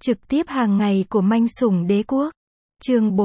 Trực tiếp hàng ngày của manh sủng đế quốc. Chương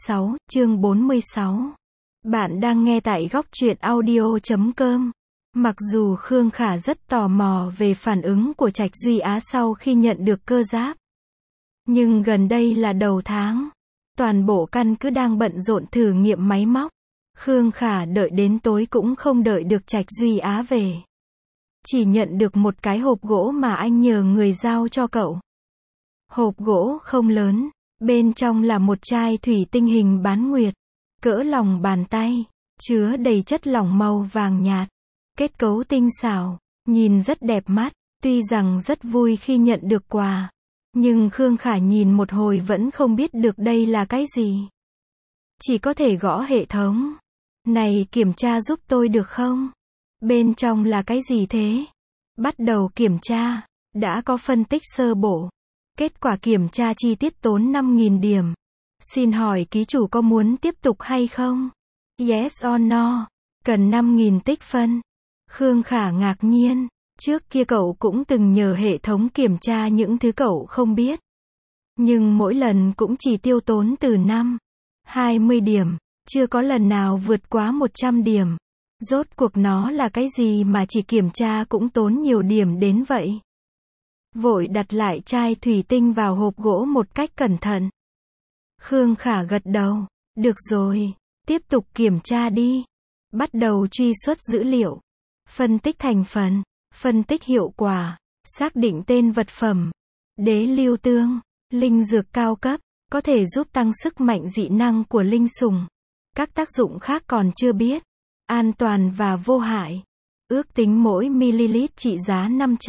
46. Bạn đang nghe tại góc truyện audio.com. Mặc dù Khương Khả rất tò mò về phản ứng của Trạch Duy Á sau khi nhận được cơ giáp. Nhưng gần đây là đầu tháng. Toàn bộ căn cứ đang bận rộn thử nghiệm máy móc. Khương Khả đợi đến tối cũng không đợi được Trạch Duy Á về. Chỉ nhận được một cái hộp gỗ mà anh nhờ người giao cho cậu. Hộp gỗ không lớn, bên trong là một chai thủy tinh hình bán nguyệt, cỡ lòng bàn tay, chứa đầy chất lỏng màu vàng nhạt, kết cấu tinh xảo, nhìn rất đẹp mắt. Tuy rằng rất vui khi nhận được quà, nhưng Khương Khả nhìn một hồi vẫn không biết được đây là cái gì. Chỉ có thể gõ hệ thống. Này, kiểm tra giúp tôi được không? Bên trong là cái gì thế? Bắt đầu kiểm tra, đã có phân tích sơ bộ. Kết quả kiểm tra chi tiết tốn 5.000 điểm. Xin hỏi ký chủ có muốn tiếp tục hay không? Yes or no? Cần 5.000 tích phân. Khương Khả ngạc nhiên. Trước kia cậu cũng từng nhờ hệ thống kiểm tra những thứ cậu không biết. Nhưng mỗi lần cũng chỉ tiêu tốn từ 20 điểm. Chưa có lần nào vượt quá 100 điểm. Rốt cuộc nó là cái gì mà chỉ kiểm tra cũng tốn nhiều điểm đến vậy? Vội đặt lại chai thủy tinh vào hộp gỗ một cách cẩn thận. Khương Khả gật đầu. Được rồi, tiếp tục kiểm tra đi. Bắt đầu truy xuất dữ liệu. Phân tích thành phần. Phân tích hiệu quả. Xác định tên vật phẩm. Đế lưu tương. Linh dược cao cấp. Có thể giúp tăng sức mạnh dị năng của linh sủng. Các tác dụng khác còn chưa biết. An toàn và vô hại. Ước tính mỗi ml trị giá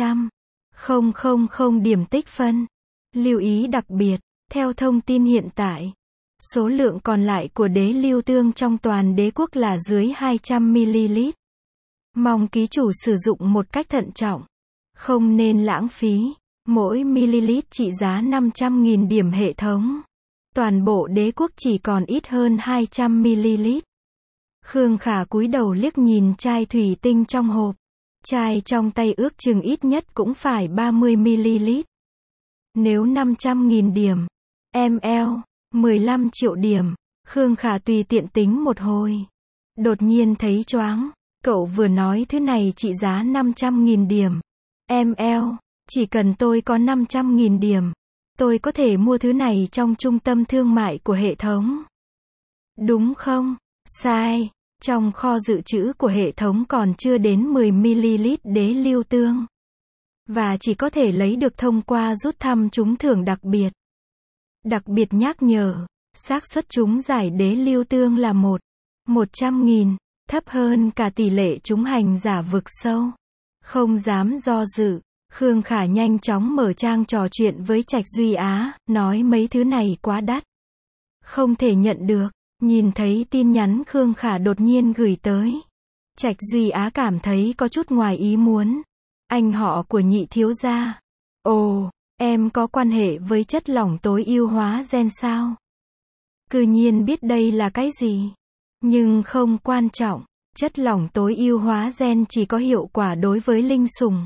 500.000 điểm tích phân. Lưu ý đặc biệt, theo thông tin hiện tại, số lượng còn lại của đế lưu tương trong toàn đế quốc là dưới 200ml. Mong ký chủ sử dụng một cách thận trọng. Không nên lãng phí. Mỗi ml trị giá 500.000 điểm hệ thống. Toàn bộ đế quốc chỉ còn ít hơn 200ml. Khương Khả cúi đầu liếc nhìn chai thủy tinh trong hộp. Chai trong tay ước chừng ít nhất cũng phải 30ml. Nếu 500.000 điểm, ml, 15 triệu điểm. Khương Khả tùy tiện tính một hồi. Đột nhiên thấy choáng. Cậu vừa nói thứ này trị giá 500.000 điểm. ml, chỉ cần tôi có 500.000 điểm. Tôi có thể mua thứ này trong trung tâm thương mại của hệ thống. Đúng không? Sai. Trong kho dự trữ của hệ thống còn chưa đến 10ml đế lưu tương. Và chỉ có thể lấy được thông qua rút thăm trúng thưởng đặc biệt. Đặc biệt nhắc nhở, xác suất trúng giải đế lưu tương là 100.000, thấp hơn cả tỷ lệ trúng hành giả vực sâu. Không dám do dự, Khương Khả nhanh chóng mở trang trò chuyện với Trạch Duy Á, nói mấy thứ này quá đắt. Không thể nhận được. Nhìn thấy tin nhắn Khương Khả đột nhiên gửi tới. Trạch Duy Á cảm thấy có chút ngoài ý muốn. Anh họ của Nhị thiếu gia. Ồ, em có quan hệ với chất lỏng tối ưu hóa gen sao? Cư nhiên biết đây là cái gì. Nhưng không quan trọng. Chất lỏng tối ưu hóa gen chỉ có hiệu quả đối với linh sủng.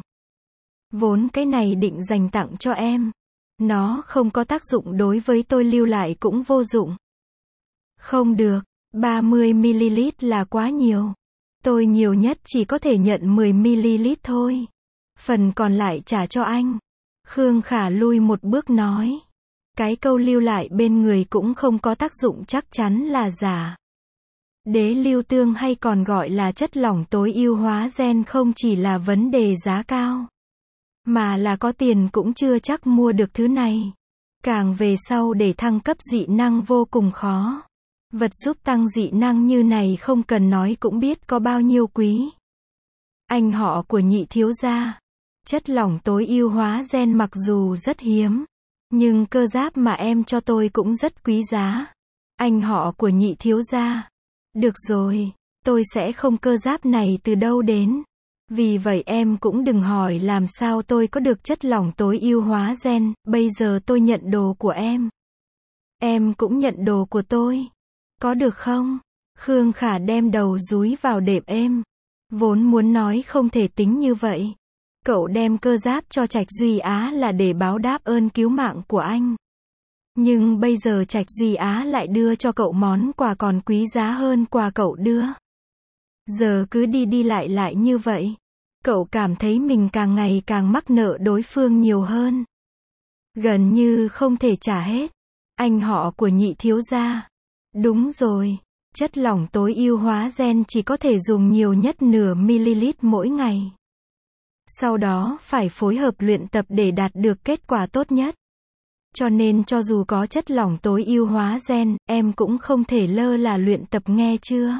Vốn cái này định dành tặng cho em. Nó không có tác dụng đối với tôi, lưu lại cũng vô dụng. Không được, 30ml là quá nhiều. Tôi nhiều nhất chỉ có thể nhận 10ml thôi. Phần còn lại trả cho anh. Khương Khả lui một bước nói. Cái câu lưu lại bên người cũng không có tác dụng, chắc chắn là giả. Đế lưu tương hay còn gọi là chất lỏng tối ưu hóa gen không chỉ là vấn đề giá cao, mà là có tiền cũng chưa chắc mua được thứ này. Càng về sau để thăng cấp dị năng vô cùng khó. Vật giúp tăng dị năng như này không cần nói cũng biết có bao nhiêu quý. Anh họ của Nhị thiếu gia. Chất lỏng tối ưu hóa gen mặc dù rất hiếm, nhưng cơ giáp mà em cho tôi cũng rất quý giá. Anh họ của Nhị thiếu gia. Được rồi, tôi sẽ không cơ giáp này từ đâu đến. Vì vậy em cũng đừng hỏi làm sao tôi có được chất lỏng tối ưu hóa gen, bây giờ tôi nhận đồ của em. Em cũng nhận đồ của tôi. Có được không? Khương Khả đem đầu dúi vào đệm êm. Vốn muốn nói không thể tính như vậy. Cậu đem cơ giáp cho Trạch Duy Á là để báo đáp ơn cứu mạng của anh. Nhưng bây giờ Trạch Duy Á lại đưa cho cậu món quà còn quý giá hơn quà cậu đưa. Giờ cứ đi đi lại lại như vậy. Cậu cảm thấy mình càng ngày càng mắc nợ đối phương nhiều hơn. Gần như không thể trả hết. Anh họ của Nhị thiếu gia. Đúng rồi, chất lỏng tối ưu hóa gen chỉ có thể dùng nhiều nhất nửa ml mỗi ngày. Sau đó phải phối hợp luyện tập để đạt được kết quả tốt nhất. Cho nên cho dù có chất lỏng tối ưu hóa gen, em cũng không thể lơ là luyện tập nghe chưa?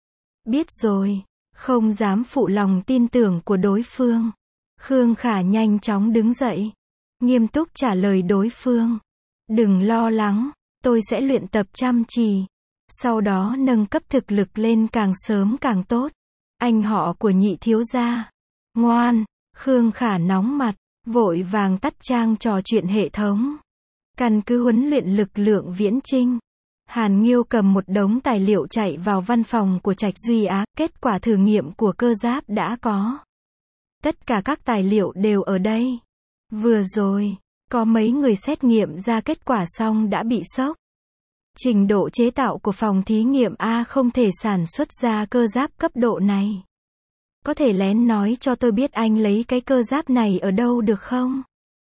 Biết rồi, không dám phụ lòng tin tưởng của đối phương. Khương Khả nhanh chóng đứng dậy. Nghiêm túc trả lời đối phương. Đừng lo lắng, tôi sẽ luyện tập chăm chỉ. Sau đó nâng cấp thực lực lên càng sớm càng tốt. Anh họ của Nhị thiếu gia. Ngoan, Khương Khả nóng mặt, vội vàng tắt trang trò chuyện hệ thống. Căn cứ huấn luyện lực lượng viễn chinh. Hàn Nghiêu cầm một đống tài liệu chạy vào văn phòng của Trạch Duy Á, kết quả thử nghiệm của cơ giáp đã có. Tất cả các tài liệu đều ở đây. Vừa rồi, có mấy người xét nghiệm ra kết quả xong đã bị sốc. Trình độ chế tạo của phòng thí nghiệm A không thể sản xuất ra cơ giáp cấp độ này. Có thể lén nói cho tôi biết anh lấy cái cơ giáp này ở đâu được không?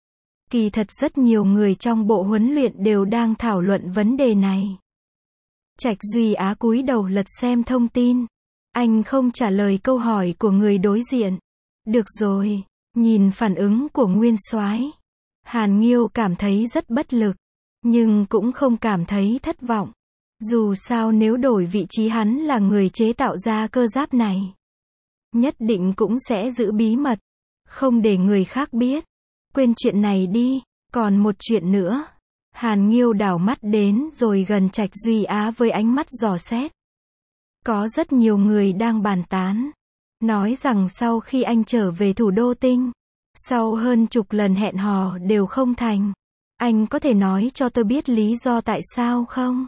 Kỳ thật rất nhiều người trong bộ huấn luyện đều đang thảo luận vấn đề này. Trạch Duy Á cúi đầu lật xem thông tin. Anh không trả lời câu hỏi của người đối diện. Được rồi, nhìn phản ứng của Nguyên Soái, Hàn Nghiêu cảm thấy rất bất lực, nhưng cũng không cảm thấy thất vọng. Dù sao nếu đổi vị trí hắn là người chế tạo ra cơ giáp này, nhất định cũng sẽ giữ bí mật, không để người khác biết. Quên chuyện này đi, còn một chuyện nữa. Hàn Nghiêu đảo mắt đến rồi gần Trạch Duy Á với ánh mắt dò xét. Có rất nhiều người đang bàn tán, nói rằng sau khi anh trở về thủ đô tinh, sau hơn chục lần hẹn hò đều không thành. Anh có thể nói cho tôi biết lý do tại sao không?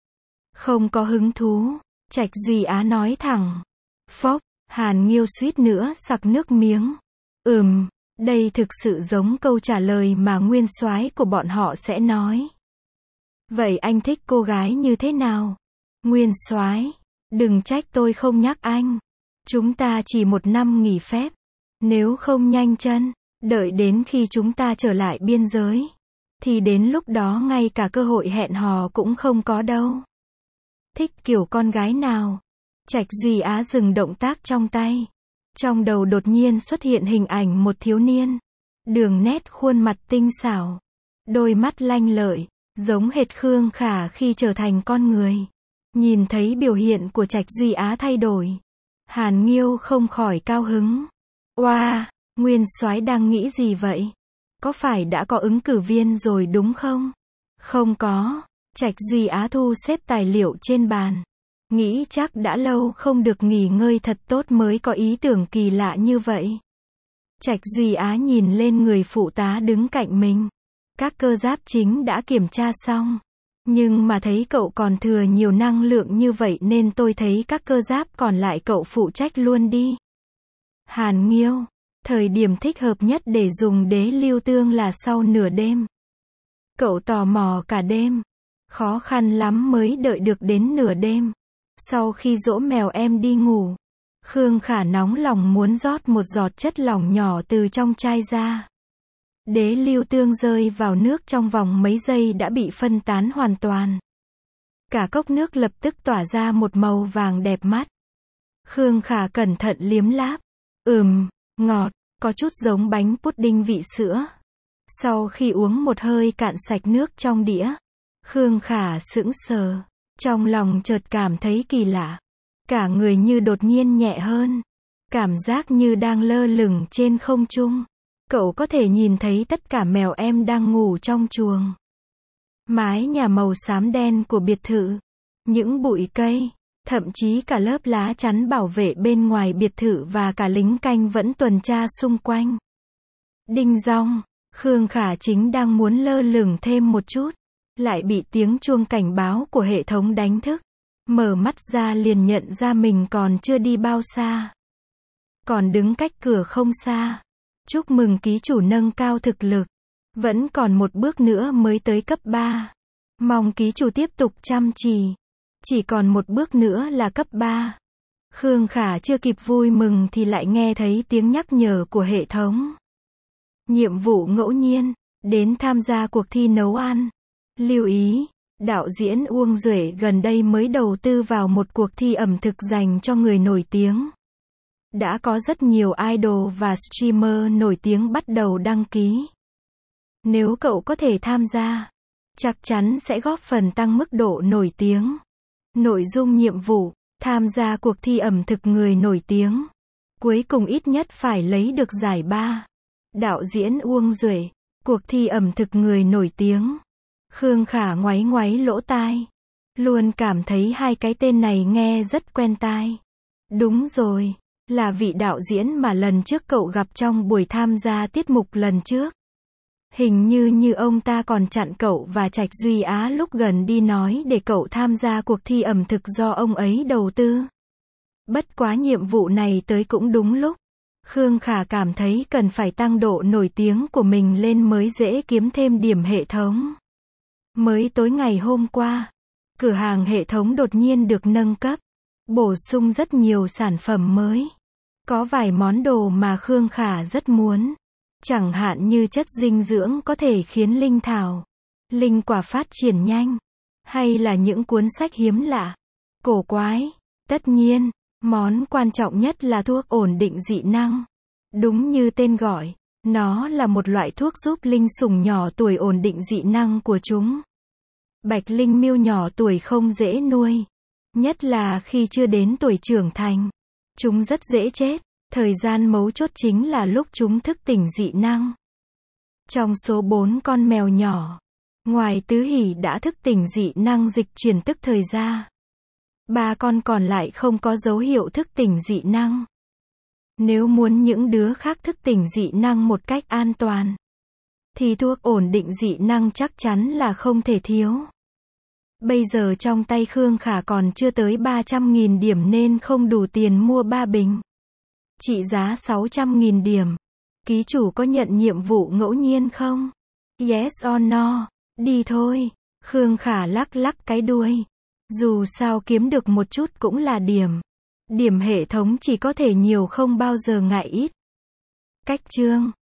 Không có hứng thú, Trạch Duy Á nói thẳng. Phốc, Hàn Nghiêu suýt nữa sặc nước miếng. Đây thực sự giống câu trả lời mà nguyên soái của bọn họ sẽ nói. Vậy anh thích cô gái như thế nào? Nguyên soái, đừng trách tôi không nhắc anh. Chúng ta chỉ 1 năm nghỉ phép. Nếu không nhanh chân, đợi đến khi chúng ta trở lại biên giới, thì đến lúc đó ngay cả cơ hội hẹn hò cũng không có đâu. Thích kiểu con gái nào? Trạch Duy Á dừng động tác trong tay. Trong đầu đột nhiên xuất hiện hình ảnh một thiếu niên. Đường nét khuôn mặt tinh xảo. Đôi mắt lanh lợi, giống hệt Khương Khả khi trở thành con người. Nhìn thấy biểu hiện của Trạch Duy Á thay đổi, Hàn Nghiêu không khỏi cao hứng. Oa, Nguyên soái đang nghĩ gì vậy? Có phải đã có ứng cử viên rồi đúng không? Không có. Trạch Duy Á thu xếp tài liệu trên bàn. Nghĩ chắc đã lâu không được nghỉ ngơi thật tốt mới có ý tưởng kỳ lạ như vậy. Trạch Duy Á nhìn lên người phụ tá đứng cạnh mình. Các cơ giáp chính đã kiểm tra xong. Nhưng mà thấy cậu còn thừa nhiều năng lượng như vậy nên tôi thấy các cơ giáp còn lại cậu phụ trách luôn đi. Hàn Nghiêu, thời điểm thích hợp nhất để dùng đế lưu tương là sau nửa đêm. Cậu tò mò cả đêm. Khó khăn lắm mới đợi được đến nửa đêm. Sau khi dỗ mèo em đi ngủ, Khương Khả nóng lòng muốn rót một giọt chất lỏng nhỏ từ trong chai ra. Đế lưu tương rơi vào nước trong vòng mấy giây đã bị phân tán hoàn toàn. Cả cốc nước lập tức tỏa ra một màu vàng đẹp mắt. Khương Khả cẩn thận liếm láp. Ngọt, có chút giống bánh pudding vị sữa. Sau khi uống một hơi cạn sạch nước trong đĩa, Khương Khả sững sờ. Trong lòng chợt cảm thấy kỳ lạ. Cả người như đột nhiên nhẹ hơn. Cảm giác như đang lơ lửng trên không trung. Cậu có thể nhìn thấy tất cả mèo em đang ngủ trong chuồng. Mái nhà màu xám đen của biệt thự. Những bụi cây, thậm chí cả lớp lá chắn bảo vệ bên ngoài biệt thự và cả lính canh vẫn tuần tra xung quanh. Đinh dong, Khương Khả chính đang muốn lơ lửng thêm một chút, lại bị tiếng chuông cảnh báo của hệ thống đánh thức. Mở mắt ra liền nhận ra mình còn chưa đi bao xa. Còn đứng cách cửa không xa. Chúc mừng ký chủ nâng cao thực lực. Vẫn còn một bước nữa mới tới cấp 3. Mong ký chủ tiếp tục chăm chỉ. Chỉ còn một bước nữa là cấp 3. Khương Khả chưa kịp vui mừng thì lại nghe thấy tiếng nhắc nhở của hệ thống. Nhiệm vụ ngẫu nhiên, đến tham gia cuộc thi nấu ăn. Lưu ý, đạo diễn Uông Duệ gần đây mới đầu tư vào một cuộc thi ẩm thực dành cho người nổi tiếng. Đã có rất nhiều idol và streamer nổi tiếng bắt đầu đăng ký. Nếu cậu có thể tham gia, chắc chắn sẽ góp phần tăng mức độ nổi tiếng. Nội dung nhiệm vụ, tham gia cuộc thi ẩm thực người nổi tiếng. Cuối cùng ít nhất phải lấy được giải 3. Đạo diễn Uông Duệ, cuộc thi ẩm thực người nổi tiếng. Khương Khả ngoáy ngoáy lỗ tai. Luôn cảm thấy hai cái tên này nghe rất quen tai. Đúng rồi, là vị đạo diễn mà lần trước cậu gặp trong buổi tham gia tiết mục lần trước. Hình như ông ta còn chặn cậu và Trạch Duy Á lúc gần đi nói để cậu tham gia cuộc thi ẩm thực do ông ấy đầu tư. Bất quá nhiệm vụ này tới cũng đúng lúc. Khương Khả cảm thấy cần phải tăng độ nổi tiếng của mình lên mới dễ kiếm thêm điểm hệ thống. Mới tối ngày hôm qua, cửa hàng hệ thống đột nhiên được nâng cấp, bổ sung rất nhiều sản phẩm mới. Có vài món đồ mà Khương Khả rất muốn. Chẳng hạn như chất dinh dưỡng có thể khiến linh thảo, linh quả phát triển nhanh. Hay là những cuốn sách hiếm lạ, cổ quái. Tất nhiên, món quan trọng nhất là thuốc ổn định dị năng. Đúng như tên gọi, nó là một loại thuốc giúp linh sủng nhỏ tuổi ổn định dị năng của chúng. Bạch linh miêu nhỏ tuổi không dễ nuôi. Nhất là khi chưa đến tuổi trưởng thành. Chúng rất dễ chết. Thời gian mấu chốt chính là lúc chúng thức tỉnh dị năng. Trong số 4 con mèo nhỏ, ngoài Tứ Hỷ đã thức tỉnh dị năng dịch chuyển tức thời ra. 3 con còn lại không có dấu hiệu thức tỉnh dị năng. Nếu muốn những đứa khác thức tỉnh dị năng một cách an toàn, thì thuốc ổn định dị năng chắc chắn là không thể thiếu. Bây giờ trong tay Khương Khả còn chưa tới 300.000 điểm nên không đủ tiền mua 3 bình. Trị giá 600.000 điểm. Ký chủ có nhận nhiệm vụ ngẫu nhiên không? Yes or no? Đi thôi. Khương Khả lắc lắc cái đuôi. Dù sao kiếm được một chút cũng là điểm. Điểm hệ thống chỉ có thể nhiều không bao giờ ngại ít. Cách chương